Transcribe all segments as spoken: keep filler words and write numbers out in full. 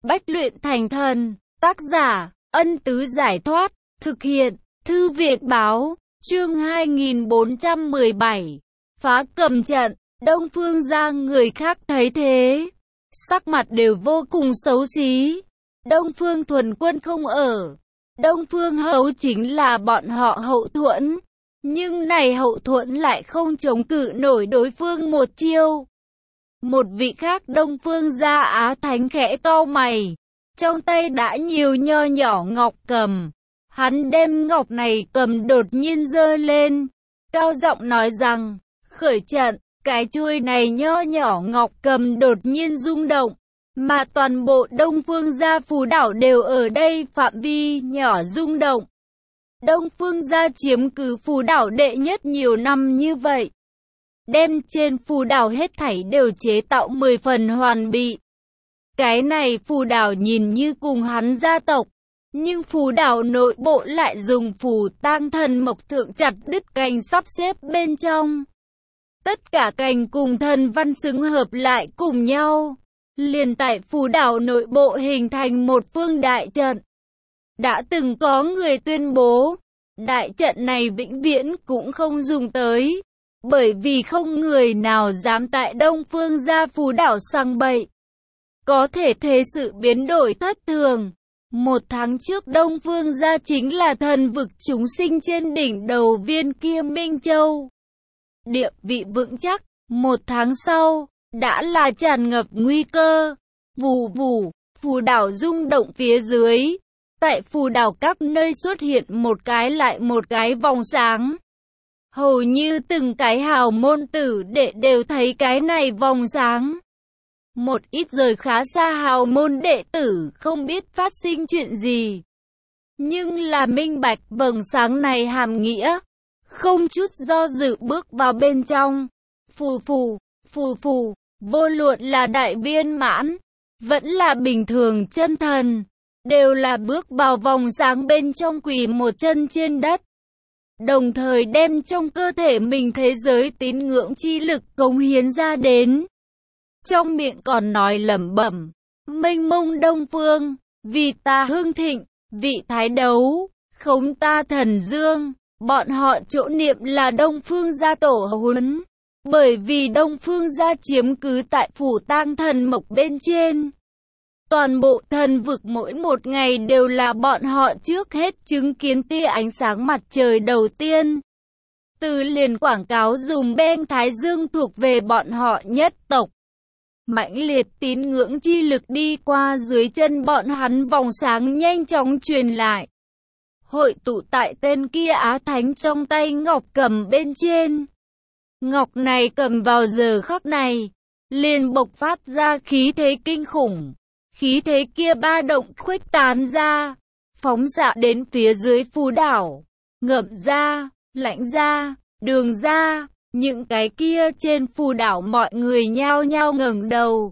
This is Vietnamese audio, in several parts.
Bách luyện thành thần. Tác giả, Ân Tứ Giải Thoát. Thực hiện, Thư viện Báo. Chương hai nghìn bốn trăm mười bảy. Phá cầm trận. Đông Phương gia người khác thấy thế, sắc mặt đều vô cùng xấu xí. Đông Phương Thuần Quân không ở, Đông Phương Hầu chính là bọn họ hậu thuẫn, nhưng này hậu thuẫn lại không chống cự nổi đối phương một chiêu. Một vị khác Đông Phương gia Á Thánh khẽ cau mày, trong tay đã nhiều nho nhỏ ngọc cầm. Hắn đem ngọc này cầm đột nhiên giơ lên, cao giọng nói rằng, khởi trận. Cái chuôi này nho nhỏ ngọc cầm đột nhiên rung động, mà toàn bộ Đông Phương gia phù đảo đều ở đây phạm vi nhỏ rung động. Đông Phương gia chiếm cứ phù đảo đệ nhất nhiều năm như vậy, đem trên phù đảo hết thảy đều chế tạo mười phần hoàn bị. Cái này phù đảo nhìn như cùng hắn gia tộc, nhưng phù đảo nội bộ lại dùng phù tang thần mộc thượng chặt đứt cành sắp xếp bên trong. Tất cả cành cùng thần văn xứng hợp lại cùng nhau, liền tại phù đảo nội bộ hình thành một phương đại trận. Đã từng có người tuyên bố, đại trận này vĩnh viễn cũng không dùng tới, bởi vì không người nào dám tại Đông Phương gia phù đảo sang bậy. Có thể thế sự biến đổi thất thường. Một tháng trước Đông Phương gia chính là thần vực chúng sinh trên đỉnh đầu viên kia Minh Châu. Địa vị vững chắc, một tháng sau, đã là tràn ngập nguy cơ. Vù vù, phù đảo rung động phía dưới. Tại phù đảo các nơi xuất hiện một cái lại một cái vòng sáng. Hầu như từng cái hào môn tử đệ đều thấy cái này vòng sáng. Một ít rời khá xa hào môn đệ tử không biết phát sinh chuyện gì, nhưng là minh bạch vầng sáng này hàm nghĩa. Không chút do dự bước vào bên trong. Phù phù, phù phù, vô luận là đại viên mãn, vẫn là bình thường chân thần, đều là bước vào vòng sáng bên trong quỳ một chân trên đất. Đồng thời đem trong cơ thể mình thế giới tín ngưỡng chi lực cống hiến ra đến. Trong miệng còn nói lẩm bẩm, mênh mông Đông Phương, vì ta hưng thịnh, vị thái đấu, khống ta thần dương. Bọn họ chỗ niệm là Đông Phương gia tổ huấn, bởi vì Đông Phương gia chiếm cứ tại phủ tang thần mộc bên trên. Toàn bộ thần vực mỗi một ngày đều là bọn họ trước hết chứng kiến tia ánh sáng mặt trời đầu tiên. Từ liền quảng cáo dùng ben thái dương thuộc về bọn họ nhất tộc. Mãnh liệt tín ngưỡng chi lực đi qua dưới chân bọn hắn, vòng sáng nhanh chóng truyền lại. Hội tụ tại tên kia Á Thánh trong tay ngọc cầm bên trên. Ngọc này cầm vào giờ khắc này, liền bộc phát ra khí thế kinh khủng. Khí thế kia ba động khuếch tán ra, phóng xạ đến phía dưới phù đảo. Ngậm ra, lãnh ra, đường ra, những cái kia trên phù đảo mọi người nhao nhao ngẩng đầu.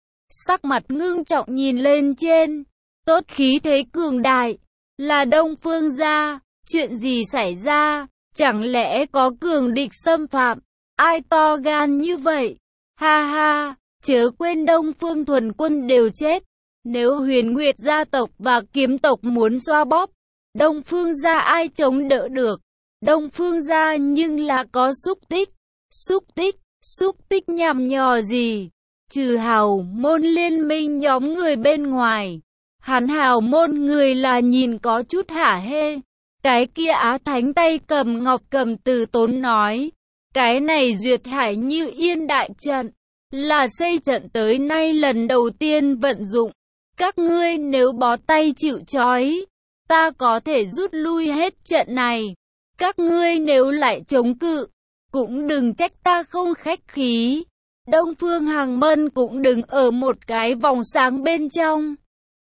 Sắc mặt ngưng trọng nhìn lên trên, tốt khí thế cường đại. Là Đông Phương gia, chuyện gì xảy ra, chẳng lẽ có cường địch xâm phạm, ai to gan như vậy? Ha ha, chớ quên Đông Phương Thuần Quân đều chết, nếu Huyền Nguyệt gia tộc và Kiếm tộc muốn xoa bóp, Đông Phương gia ai chống đỡ được? Đông Phương gia nhưng là có xúc tích, xúc tích, xúc tích nhằm nhò gì? Trừ hào môn liên minh nhóm người bên ngoài. Hắn hào môn người là nhìn có chút hả hê. Cái kia Á Thánh tay cầm ngọc cầm từ tốn nói. Cái này duyệt hải như yên đại trận, là xây trận tới nay lần đầu tiên vận dụng. Các ngươi nếu bó tay chịu trói, ta có thể rút lui hết trận này. Các ngươi nếu lại chống cự, cũng đừng trách ta không khách khí. Đông Phương Hàng Mân cũng đừng ở một cái vòng sáng bên trong.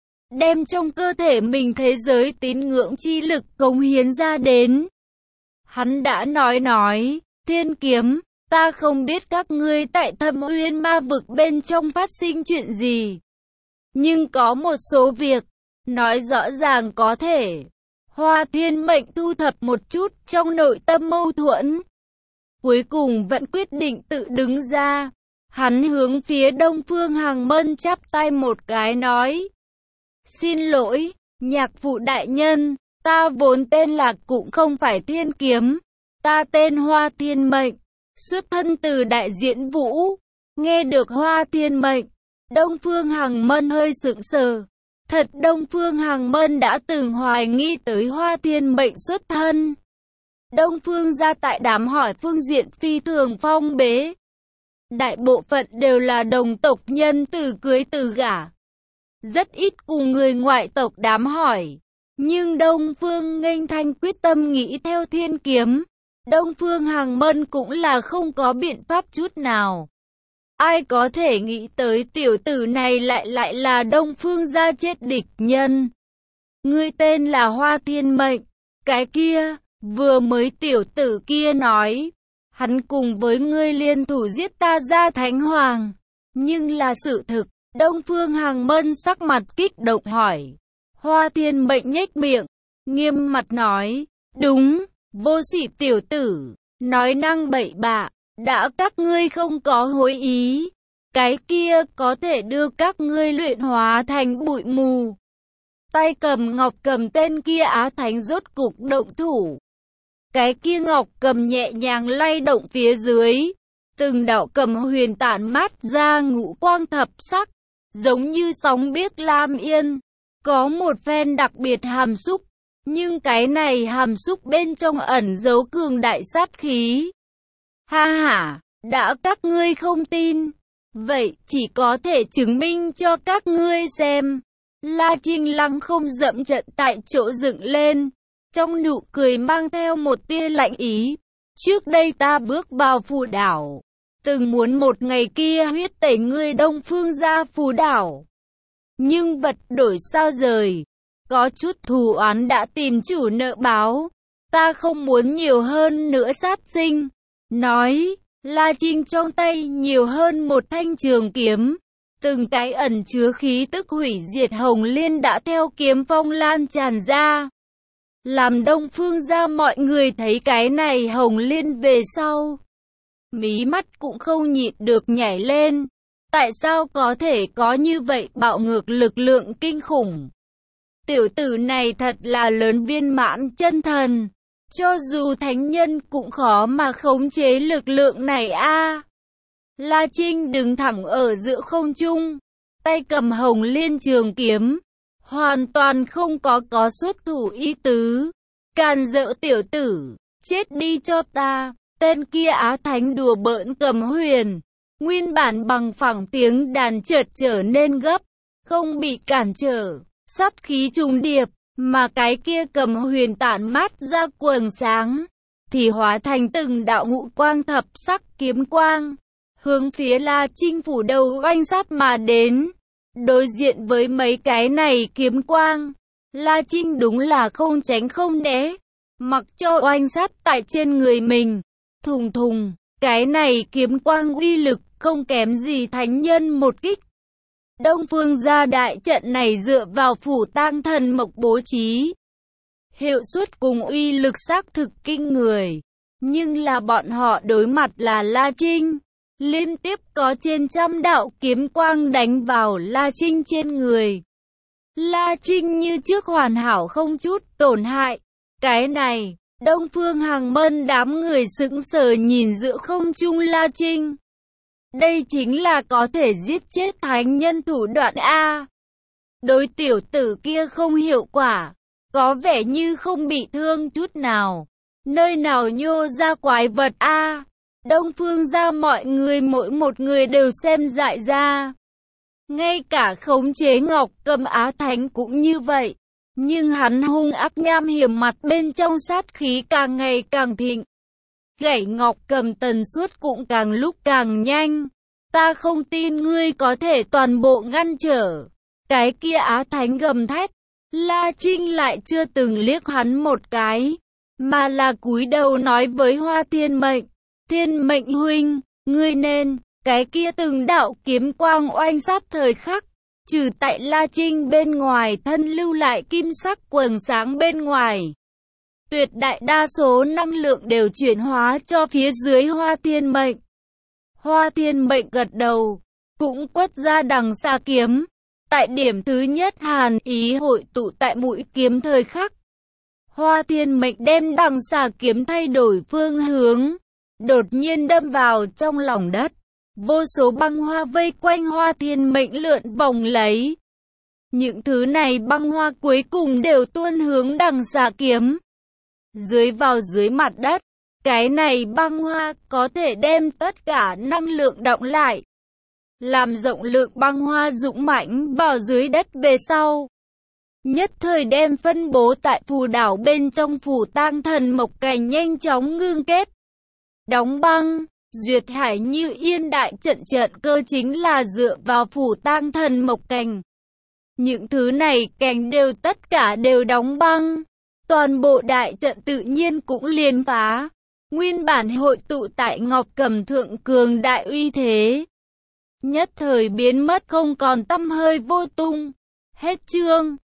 Đem trong cơ thể mình thế giới tín ngưỡng chi lực cống hiến ra đến. Hắn đã nói nói, thiên kiếm, ta không biết các ngươi tại Thâm Uyên ma vực bên trong phát sinh chuyện gì. Nhưng có một số việc, nói rõ ràng có thể. Hoa Thiên Mệnh thu thập một chút trong nội tâm mâu thuẫn. Cuối cùng vẫn quyết định tự đứng ra. Hắn hướng phía Đông Phương Hàng Mân chắp tay một cái nói. Xin lỗi, nhạc phụ đại nhân, ta vốn tên là cũng không phải Thiên Kiếm. Ta tên Hoa Thiên Mệnh, xuất thân từ Đại Diễn Vũ. Nghe được Hoa Thiên Mệnh, Đông Phương Hằng Mân hơi sững sờ. Thật Đông Phương Hằng Mân đã từng hoài nghi tới Hoa Thiên Mệnh xuất thân. Đông Phương gia tại đám hỏi phương diện phi thường phong bế. Đại bộ phận đều là đồng tộc nhân từ cưới từ gả. Rất ít cùng người ngoại tộc đám hỏi. Nhưng Đông Phương Nghênh Thanh quyết tâm nghĩ theo Thiên Kiếm. Đông Phương Hằng Mân cũng là không có biện pháp chút nào. Ai có thể nghĩ tới tiểu tử này lại lại là Đông Phương gia chết địch nhân. Ngươi tên là Hoa Thiên Mệnh. Cái kia, vừa mới tiểu tử kia nói, hắn cùng với ngươi liên thủ giết ta ra Thánh Hoàng. Nhưng là sự thực, Đông Phương Hằng Mân sắc mặt kích động hỏi. Hoa Thiên Mệnh nhếch miệng, nghiêm mặt nói, đúng, vô sỉ tiểu tử, nói năng bậy bạ, đã các ngươi không có hối ý, cái kia có thể đưa các ngươi luyện hóa thành bụi mù. Tay cầm ngọc cầm tên kia Á Thánh rốt cục động thủ. Cái kia ngọc cầm nhẹ nhàng lay động phía dưới, từng đạo cầm huyền tản mát ra ngũ quang thập sắc, giống như sóng biếc lam yên, có một phen đặc biệt hàm xúc, nhưng cái này hàm xúc bên trong ẩn giấu cường đại sát khí. Ha ha, đã các ngươi không tin, vậy chỉ có thể chứng minh cho các ngươi xem. La Trinh Lăng không dậm trận tại chỗ dựng lên, trong nụ cười mang theo một tia lạnh ý. Trước đây ta bước vào phù đảo, từng muốn một ngày kia huyết tẩy ngươi Đông Phương gia phù đảo. Nhưng vật đổi sao rời, có chút thù oán đã tìm chủ nợ báo, ta không muốn nhiều hơn nữa sát sinh. Nói, La Trinh trong tay nhiều hơn một thanh trường kiếm, từng cái ẩn chứa khí tức hủy diệt hồng liên đã theo kiếm phong lan tràn ra. Làm Đông Phương gia mọi người thấy cái này hồng liên về sau, mí mắt cũng không nhịn được nhảy lên. Tại sao có thể có như vậy bạo ngược lực lượng kinh khủng? Tiểu tử này thật là lớn viên mãn chân thần. Cho dù thánh nhân cũng khó mà khống chế lực lượng này a. À, La Trinh đứng thẳng ở giữa không trung, tay cầm hồng liên trường kiếm, hoàn toàn không có có xuất thủ ý tứ. Càn rỡ tiểu tử, chết đi cho ta. Tên kia Á Thánh đùa bỡn cầm huyền, nguyên bản bằng phẳng tiếng đàn chợt trở nên gấp, không bị cản trở, sát khí trùng điệp, mà cái kia cầm huyền tản mát ra quầng sáng, thì hóa thành từng đạo ngũ quang thập sắc kiếm quang, hướng phía La Trinh phủ đầu oanh sát mà đến. Đối diện với mấy cái này kiếm quang, La Trinh đúng là không tránh không né, mặc cho oanh sát tại trên người mình. Thùng thùng, cái này kiếm quang uy lực không kém gì thánh nhân một kích. Đông Phương gia đại trận này dựa vào phủ tang thần mộc bố trí, hiệu suất cùng uy lực xác thực kinh người. Nhưng là bọn họ đối mặt là La Trinh, liên tiếp có trên trăm đạo kiếm quang đánh vào La Trinh trên người. La Trinh như trước hoàn hảo không chút tổn hại. Cái này, Đông Phương Hằng Mân đám người sững sờ nhìn giữa không trung La Trinh. Đây chính là có thể giết chết thánh nhân thủ đoạn A. Đối tiểu tử kia không hiệu quả, có vẻ như không bị thương chút nào. Nơi nào nhô ra quái vật A. Đông Phương gia mọi người mỗi một người đều xem dại ra. Ngay cả khống chế Ngọc Cầm Á Thánh cũng như vậy. Nhưng hắn hung ác nham hiểm mặt bên trong sát khí càng ngày càng thịnh. Gãy Ngọc Cầm tần suất cũng càng lúc càng nhanh. Ta không tin ngươi có thể toàn bộ ngăn trở. Cái kia Á Thánh gầm thét. La Trinh lại chưa từng liếc hắn một cái, mà là cúi đầu nói với Hoa Thiên Mệnh. Thiên Mệnh huynh, ngươi nên, cái kia từng đạo kiếm quang oanh sát thời khắc. Trừ tại La Trinh bên ngoài thân lưu lại kim sắc quầng sáng bên ngoài, tuyệt đại đa số năng lượng đều chuyển hóa cho phía dưới Hoa Thiên Mệnh. Hoa Thiên Mệnh gật đầu, cũng quất ra đằng xa kiếm. Tại điểm thứ nhất, hàn ý hội tụ tại mũi kiếm thời khắc. Hoa Thiên Mệnh đem đằng xà kiếm thay đổi phương hướng, đột nhiên đâm vào trong lòng đất. Vô số băng hoa vây quanh Hoa Thiên Mệnh lượn vòng lấy. Những thứ này băng hoa cuối cùng đều tuôn hướng đằng xà kiếm. Dưới vào dưới mặt đất, cái này băng hoa có thể đem tất cả năng lượng động lại, làm rộng lượng băng hoa dũng mãnh vào dưới đất về sau. Nhất thời đem phân bố tại phù đảo bên trong phủ tang thần mộc cảnh nhanh chóng ngưng kết. Đóng băng, duyệt hải như yên đại trận trận cơ chính là dựa vào phủ tang thần mộc cảnh. Những thứ này cảnh đều tất cả đều đóng băng. Toàn bộ đại trận tự nhiên cũng liền phá. Nguyên bản hội tụ tại Ngọc Cẩm Thượng cường đại uy thế, nhất thời biến mất không còn tăm hơi vô tung. Hết chương.